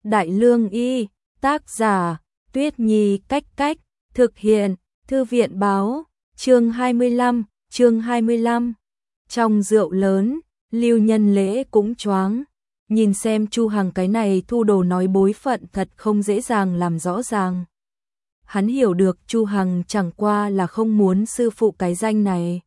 Đại Lương Y, tác giả, Tuyết Nhi Cách Cách, thực hiện, Thư viện Báo, chương 25. Trong rượu lớn, Lưu Nhân Lễ cũng choáng, nhìn xem Chu Hằng cái này thu đồ nói bối phận thật không dễ dàng làm rõ ràng. Hắn hiểu được Chu Hằng chẳng qua là không muốn sư phụ cái danh này.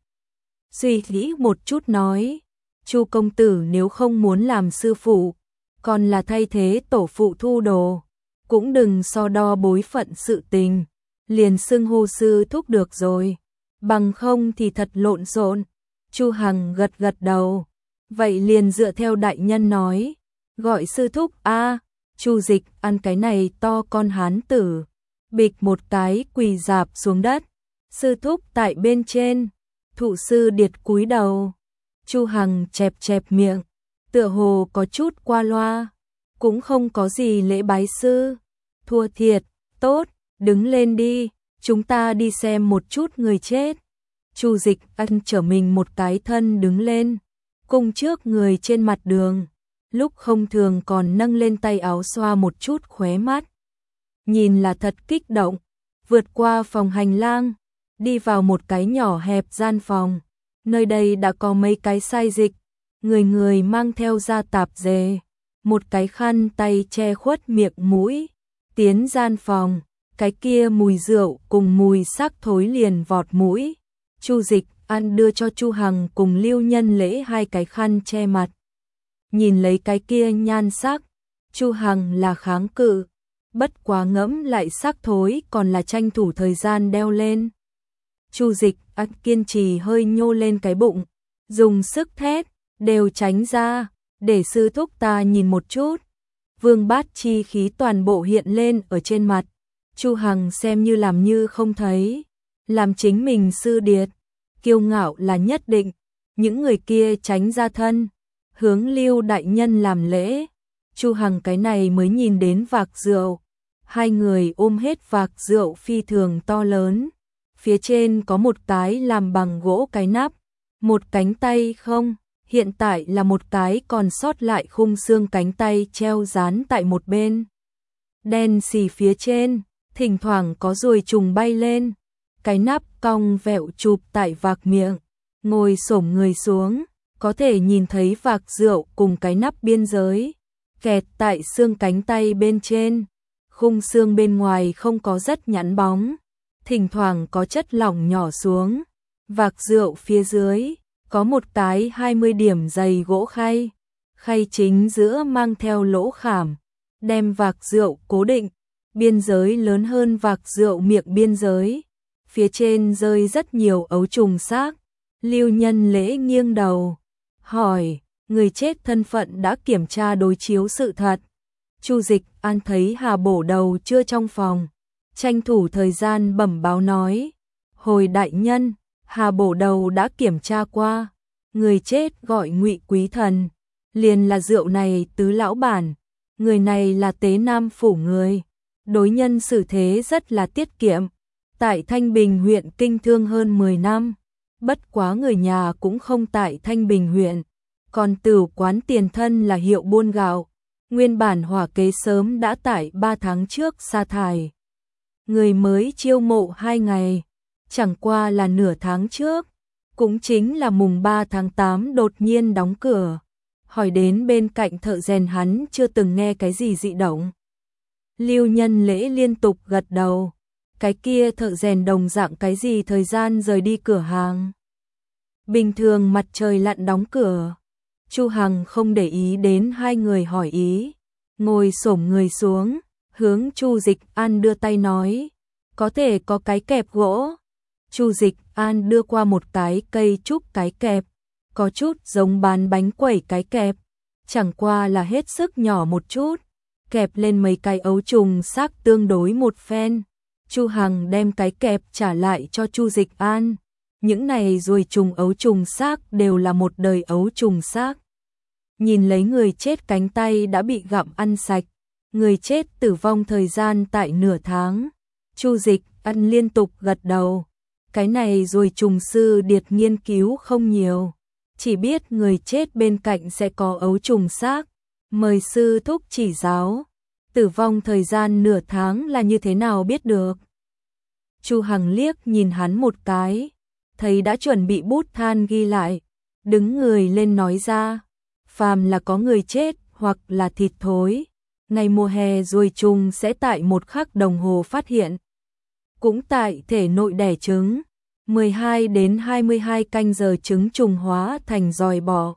Suy nghĩ một chút nói, Chu công tử nếu không muốn làm sư phụ, còn là thay thế tổ phụ thu đồ, cũng đừng so đo bối phận sự tình, liền xưng hô sư thúc được rồi, bằng không thì thật lộn xộn. Chu Hằng gật gật đầu, vậy liền dựa theo đại nhân nói, gọi sư thúc a. Chu Dịch ăn cái này to con hán tử, bịch một cái quỳ rạp xuống đất, sư thúc tại bên trên. Thụ sư điệt cúi đầu, Chu Hằng chẹp chẹp miệng, tựa hồ có chút qua loa, cũng không có gì lễ bái sư. Thua thiệt, tốt, đứng lên đi, chúng ta đi xem một chút người chết. Chu Dịch ăn trở mình một cái thân đứng lên, cung trước người trên mặt đường, lúc không thường còn nâng lên tay áo xoa một chút khóe mắt. Nhìn là thật kích động, vượt qua phòng hành lang, đi vào một cái nhỏ hẹp gian phòng, nơi đây đã có mấy cái sai dịch, người người mang theo da tạp dề, một cái khăn tay che khuất miệng mũi, tiến gian phòng, cái kia mùi rượu cùng mùi xác thối liền vọt mũi. Chu Dịch ăn đưa cho Chu Hằng cùng Lưu Nhân Lễ hai cái khăn che mặt. Nhìn lấy cái kia nhan sắc, Chu Hằng là kháng cự, bất quá ngẫm lại xác thối còn là tranh thủ thời gian đeo lên. Chu Dịch ăn kiên trì hơi nhô lên cái bụng, dùng sức thét, đều tránh ra, để sư thúc ta nhìn một chút. Vương bát chi khí toàn bộ hiện lên ở trên mặt, Chu Hằng xem như làm như không thấy, làm chính mình sư điệt, kiêu ngạo là nhất định. Những người kia tránh ra thân, hướng Lưu đại nhân làm lễ. Chu Hằng cái này mới nhìn đến vạc rượu, hai người ôm hết vạc rượu phi thường to lớn, phía trên có một cái làm bằng gỗ cái nắp, một cánh tay không, hiện tại là một cái còn sót lại khung xương cánh tay treo dán tại một bên. Đen xì phía trên, thỉnh thoảng có ruồi trùng bay lên, cái nắp cong vẹo chụp tại vạc miệng, ngồi xổm người xuống, có thể nhìn thấy vạc rượu cùng cái nắp biên giới, kẹt tại xương cánh tay bên trên, khung xương bên ngoài không có rất nhẵn bóng, thỉnh thoảng có chất lỏng nhỏ xuống, vạc rượu phía dưới, có một cái 20 điểm dày gỗ khay, khay chính giữa mang theo lỗ khảm, đem vạc rượu cố định, biên giới lớn hơn vạc rượu miệng biên giới, phía trên rơi rất nhiều ấu trùng xác. Lưu Nhân Lễ nghiêng đầu, hỏi, người chết thân phận đã kiểm tra đối chiếu sự thật. Chu Dịch an thấy Hà Bổ Đầu chưa trong phòng, tranh thủ thời gian bẩm báo nói, hồi đại nhân, Hà Bổ Đầu đã kiểm tra qua, người chết gọi Ngụy Quý Thần, liền là rượu này tứ lão bản, người này là Tế Nam phủ người, đối nhân xử thế rất là tiết kiệm, tại Thanh Bình huyện kinh thương hơn 10 năm, bất quá người nhà cũng không tại Thanh Bình huyện, còn Tửu quán tiền thân là hiệu buôn gạo, nguyên bản hỏa kế sớm đã tại 3 tháng trước sa thải. Người mới chiêu mộ 2 ngày, chẳng qua là nửa tháng trước, cũng chính là mùng 3 tháng 8 đột nhiên đóng cửa. Hỏi đến bên cạnh thợ rèn hắn chưa từng nghe cái gì dị động. Lưu Nhân Lễ liên tục gật đầu, cái kia thợ rèn đồng dạng cái gì thời gian rời đi cửa hàng. Bình thường mặt trời lặn đóng cửa, Chu Hằng không để ý đến hai người hỏi ý, ngồi xổm người xuống, hướng Chu Dịch An đưa tay nói, có thể có cái kẹp gỗ. Chu Dịch An đưa qua một cái cây trúc cái kẹp, có chút giống bán bánh quẩy cái kẹp, chẳng qua là hết sức nhỏ một chút, kẹp lên mấy cái ấu trùng xác tương đối một phen. Chu Hằng đem cái kẹp trả lại cho Chu Dịch An. Những này ruồi trùng ấu trùng xác đều là một đời ấu trùng xác. Nhìn lấy người chết cánh tay đã bị gặm ăn sạch, người chết tử vong thời gian tại nửa tháng. Chu Dịch An liên tục gật đầu. Cái này ruồi trùng sư điệt nghiên cứu không nhiều, chỉ biết người chết bên cạnh sẽ có ấu trùng xác, mời sư thúc chỉ giáo. tử vong thời gian nửa tháng là như thế nào biết được? Chu Hằng liếc nhìn hắn một cái, thấy đã chuẩn bị bút than ghi lại, đứng người lên nói ra, phàm là có người chết hoặc là thịt thối, ngày mùa hè ruồi trùng sẽ tại 1 khắc đồng hồ phát hiện. Cũng tại thể nội đẻ trứng, 12 đến 22 canh giờ trứng trùng hóa thành giòi bọ.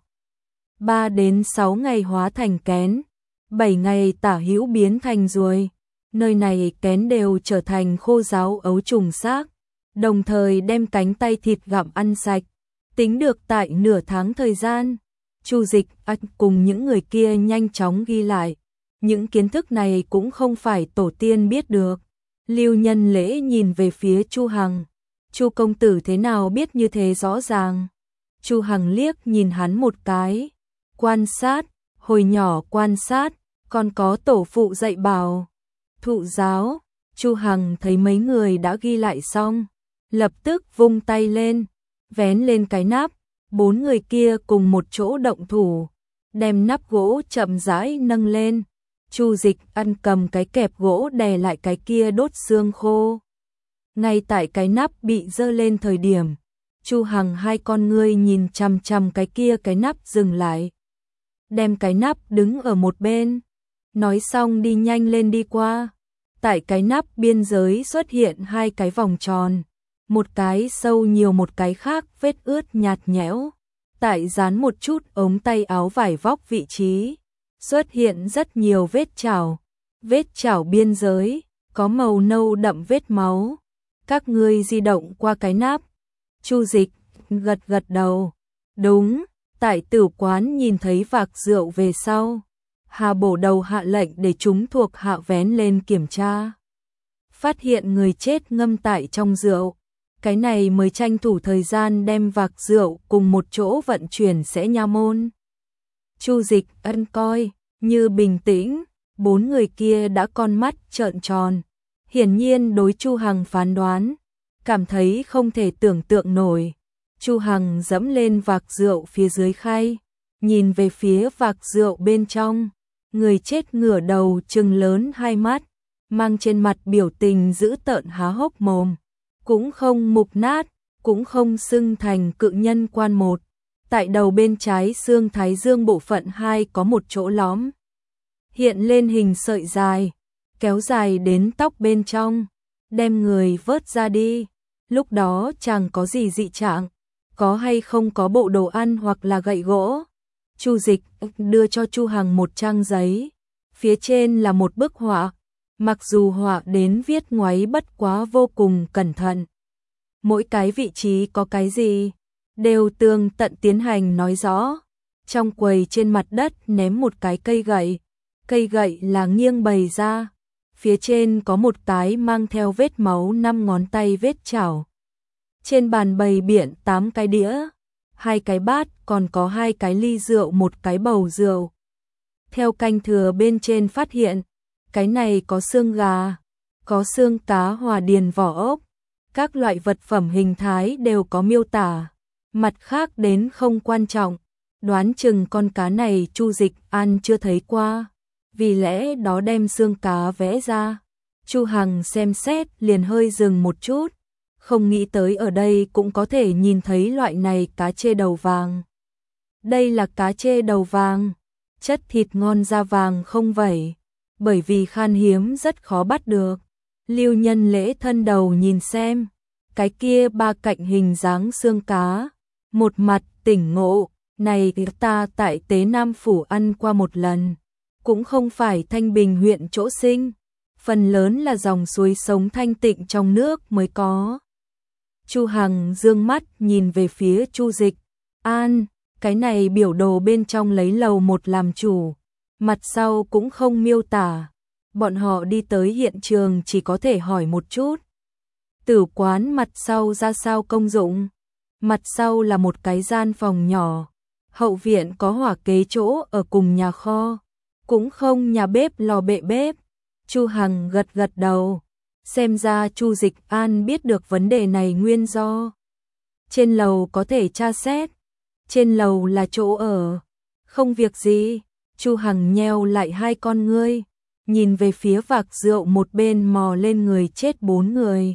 3 đến 6 ngày hóa thành kén, 7 ngày tả hữu biến thành ruồi. Nơi này kén đều trở thành khô ráo ấu trùng xác, đồng thời đem cánh tay thịt gặm ăn sạch, tính được tại nửa tháng thời gian. Chu Dịch cùng những người kia nhanh chóng ghi lại, những kiến thức này cũng không phải tổ tiên biết được. Lưu Nhân Lễ nhìn về phía Chu Hằng, Chu công tử thế nào biết như thế rõ ràng? Chu Hằng liếc nhìn hắn một cái, quan sát, hồi nhỏ quan sát, còn có tổ phụ dạy bảo. Thụ giáo, Chu Hằng thấy mấy người đã ghi lại xong, lập tức vung tay lên, vén lên cái nắp, 4 người kia cùng một chỗ động thủ, đem nắp gỗ chậm rãi nâng lên. Chu Dịch cầm cái kẹp gỗ đè lại cái kia đốt xương khô. Ngay tại cái nắp bị giơ lên thời điểm, Chu Hằng hai con ngươi nhìn chằm chằm cái kia cái nắp dừng lại. Đem cái nắp đứng ở một bên, nói xong đi nhanh lên đi qua. Tại cái nắp biên giới xuất hiện 2 cái vòng tròn, một cái sâu nhiều một cái khác vết ướt nhạt nhẽo. Tại dán một chút ống tay áo vải vóc vị trí, xuất hiện rất nhiều vết chảo. Vết chảo biên giới, có màu nâu đậm vết máu. Các ngươi di động qua cái nắp. Chu Dịch gật gật đầu. Đúng, tại tử quán nhìn thấy vạc rượu về sau. Hà Bổ Đầu hạ lệnh để chúng thuộc hạ vén lên kiểm tra. Phát hiện người chết ngâm tại trong rượu. Cái này mới tranh thủ thời gian đem vạc rượu cùng một chỗ vận chuyển sẽ nha môn. Chu Dịch coi như bình tĩnh, 4 người kia đã con mắt trợn tròn. Hiển nhiên đối Chu Hằng phán đoán, cảm thấy không thể tưởng tượng nổi. Chu Hằng dẫm lên vạc rượu phía dưới khay, nhìn về phía vạc rượu bên trong. Người chết ngửa đầu trừng lớn 2 mắt, mang trên mặt biểu tình dữ tợn há hốc mồm. Cũng không mục nát, cũng không sưng thành cự nhân quan một. Tại đầu bên trái xương thái dương bộ phận 2 có một chỗ lõm, hiện lên hình sợi dài, kéo dài đến tóc bên trong, đem người vớt ra đi. Lúc đó chẳng có gì dị trạng, có hay không có bộ đồ ăn hoặc là gậy gỗ. Chu Dịch đưa cho Chu Hằng một trang giấy, phía trên là một bức họa, mặc dù họa đến viết ngoáy bất quá vô cùng cẩn thận. Mỗi cái vị trí có cái gì, đều tường tận tiến hành nói rõ. Trong quầy trên mặt đất ném một cái cây gậy là nghiêng bày ra, phía trên có một cái mang theo vết máu 5 ngón tay vết chảo. Trên bàn bày biện 8 cái đĩa, 2 cái bát, còn có 2 cái ly rượu, một cái bầu rượu. Theo canh thừa bên trên phát hiện, cái này có xương gà, có xương cá hòa điền vỏ ốc, các loại vật phẩm hình thái đều có miêu tả. Mặt khác đến không quan trọng, đoán chừng con cá này Chu Dịch ăn chưa thấy qua, vì lẽ đó đem xương cá vẽ ra. Chu Hằng xem xét liền hơi dừng một chút, không nghĩ tới ở đây cũng có thể nhìn thấy loại này cá chê đầu vàng. Đây là cá chê đầu vàng, chất thịt ngon da vàng không vẩy, bởi vì khan hiếm rất khó bắt được. Lưu Nhân Lễ thân đầu nhìn xem, cái kia 3 cạnh hình dáng xương cá, một mặt tỉnh ngộ, này ta tại Tế Nam Phủ ăn qua một lần, cũng không phải Thanh Bình huyện chỗ sinh, phần lớn là dòng suối sống thanh tịnh trong nước mới có. Chu Hằng dương mắt nhìn về phía Chu Dịch, cái này biểu đồ bên trong lấy lầu 1 làm chủ, mặt sau cũng không miêu tả. Bọn họ đi tới hiện trường chỉ có thể hỏi một chút. Tử quán mặt sau ra sao công dụng? Mặt sau là một cái gian phòng nhỏ, hậu viện có hỏa kế chỗ ở cùng nhà kho, cũng không nhà bếp lò bệ bếp. Chu Hằng gật gật đầu, xem ra Chu Dịch biết được vấn đề này nguyên do. Trên lầu có thể tra xét, trên lầu là chỗ ở, không việc gì. Chu Hằng nheo lại 2 con ngươi, nhìn về phía vạc rượu một bên mò lên người chết 4 người.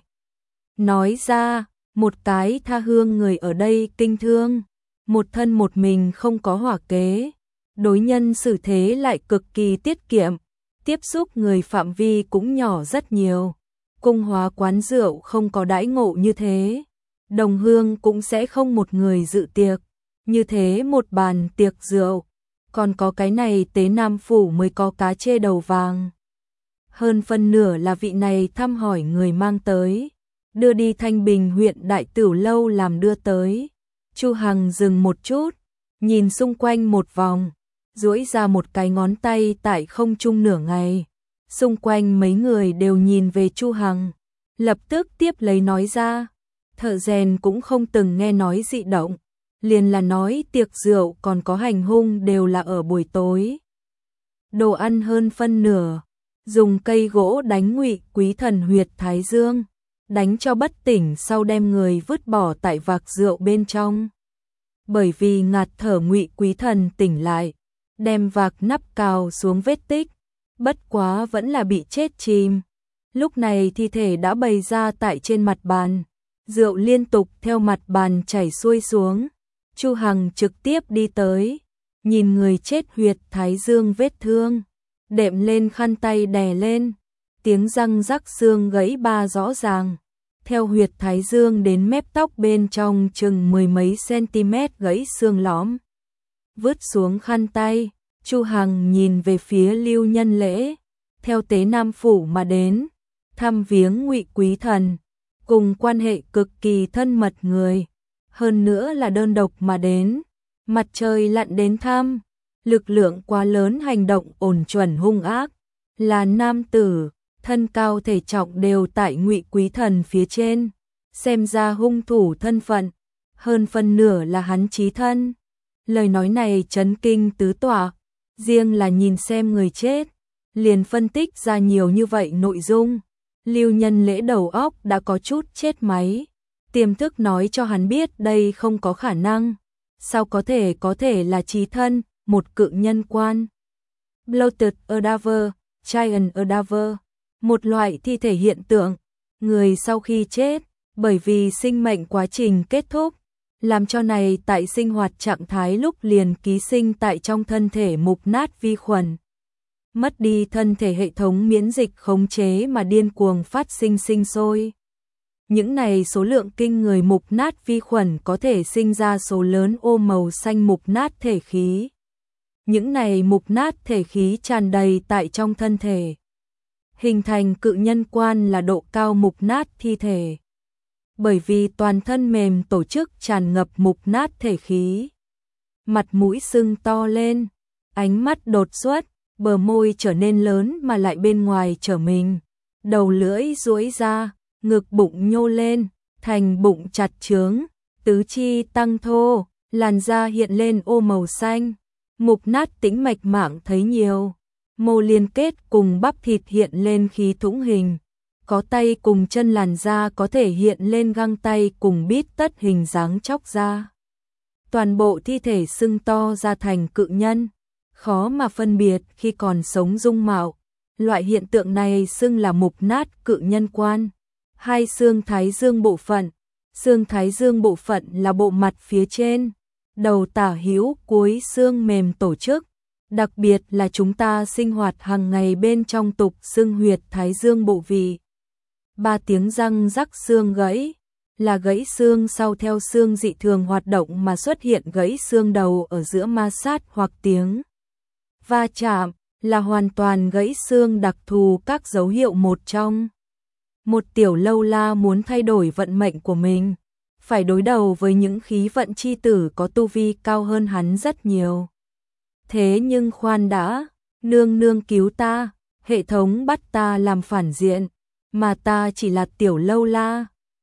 Nói ra, một cái tha hương người ở đây kinh thương, một thân một mình không có hỏa kế, đối nhân xử thế lại cực kỳ tiết kiệm, tiếp xúc người phạm vi cũng nhỏ rất nhiều. Cung Hóa quán rượu không có đãi ngộ như thế, đồng hương cũng sẽ không một người dự tiệc, như thế một bàn tiệc rượu, còn có cái này Tế Nam Phủ mới có cá chê đầu vàng. Hơn phân nửa là vị này thăm hỏi người mang tới, đưa đi Thanh Bình huyện Đại Tửu Lâu làm đưa tới. Chu Hằng dừng một chút, nhìn xung quanh một vòng, duỗi ra một cái ngón tay tại không trung nửa ngày. Xung quanh mấy người đều nhìn về Chu Hằng, lập tức tiếp lấy nói ra, thợ rèn cũng không từng nghe nói dị động, liền là nói tiệc rượu còn có hành hung đều là ở buổi tối. Đồ ăn hơn phân nửa, dùng cây gỗ đánh Ngụy Quý Thần huyệt thái dương, đánh cho bất tỉnh sau đem người vứt bỏ tại vạc rượu bên trong. Bởi vì ngạt thở Ngụy Quý Thần tỉnh lại, đem vạc nắp cào xuống vết tích, bất quá vẫn là bị chết chìm. Lúc này thi thể đã bày ra tại trên mặt bàn, rượu liên tục theo mặt bàn chảy xuôi xuống. Chu Hằng trực tiếp đi tới, nhìn người chết huyệt thái dương vết thương, đệm lên khăn tay đè lên, tiếng răng rắc xương gãy ba rõ ràng. Theo huyệt thái dương đến mép tóc bên trong chừng 10 mấy cm gãy xương lõm. Vứt xuống khăn tay, Chu Hằng nhìn về phía Lưu Nhân Lễ, theo Tế Nam Phủ mà đến, thăm viếng Ngụy Quý Thần, cùng quan hệ cực kỳ thân mật người, hơn nữa là đơn độc mà đến, mặt trời lặn đến thăm, lực lượng quá lớn hành động ổn chuẩn hung ác, là nam tử, thân cao thể trọng đều tại Ngụy Quý Thần phía trên, xem ra hung thủ thân phận, hơn phân nửa là hắn chí thân. Lời nói này chấn kinh tứ tọa, riêng là nhìn xem người chết, liền phân tích ra nhiều như vậy nội dung. Lưu Nhân Lễ đầu óc đã có chút chết máy, tiềm thức nói cho hắn biết đây không có khả năng, sao có thể là chí thân, một cự nhân quan. Bloated cadaver, giant cadaver, một loại thi thể hiện tượng, người sau khi chết, bởi vì sinh mệnh quá trình kết thúc, làm cho này tại sinh hoạt trạng thái lúc liền ký sinh tại trong thân thể mục nát vi khuẩn. Mất đi thân thể hệ thống miễn dịch khống chế mà điên cuồng phát sinh sinh sôi. Những này số lượng kinh người mục nát vi khuẩn có thể sinh ra số lớn ô màu xanh mục nát thể khí. Những này mục nát thể khí tràn đầy tại trong thân thể, hình thành cự nhân quan là độ cao mục nát thi thể. Bởi vì toàn thân mềm tổ chức tràn ngập mục nát thể khí. Mặt mũi sưng to lên, ánh mắt đột xuất, bờ môi trở nên lớn mà lại bên ngoài trở mình. Đầu lưỡi duỗi ra, ngực bụng nhô lên, thành bụng chặt chướng, tứ chi tăng thô, làn da hiện lên ô màu xanh. Mục nát tĩnh mạch mạng thấy nhiều, mô liên kết cùng bắp thịt hiện lên khí thủng hình. Có tay cùng chân làn da có thể hiện lên găng tay cùng bít tất hình dáng chóc da. Toàn bộ thi thể sưng to ra thành cự nhân, khó mà phân biệt khi còn sống dung mạo. Loại hiện tượng này xưng là mục nát cự nhân quan. Hai xương thái dương bộ phận. Xương thái dương bộ phận là bộ mặt phía trên, đầu tả hữu cuối xương mềm tổ chức. Đặc biệt là chúng ta sinh hoạt hàng ngày bên trong tục xưng huyệt thái dương bộ vị. 3 tiếng răng rắc xương gãy, là gãy xương sau theo xương dị thường hoạt động mà xuất hiện gãy xương đầu ở giữa ma sát hoặc tiếng va chạm, là hoàn toàn gãy xương đặc thù các dấu hiệu một trong. Một tiểu lâu la muốn thay đổi vận mệnh của mình, phải đối đầu với những khí vận chi tử có tu vi cao hơn hắn rất nhiều. Thế nhưng khoan đã, nương nương cứu ta, hệ thống bắt ta làm phản diện, mà ta chỉ là tiểu lâu la,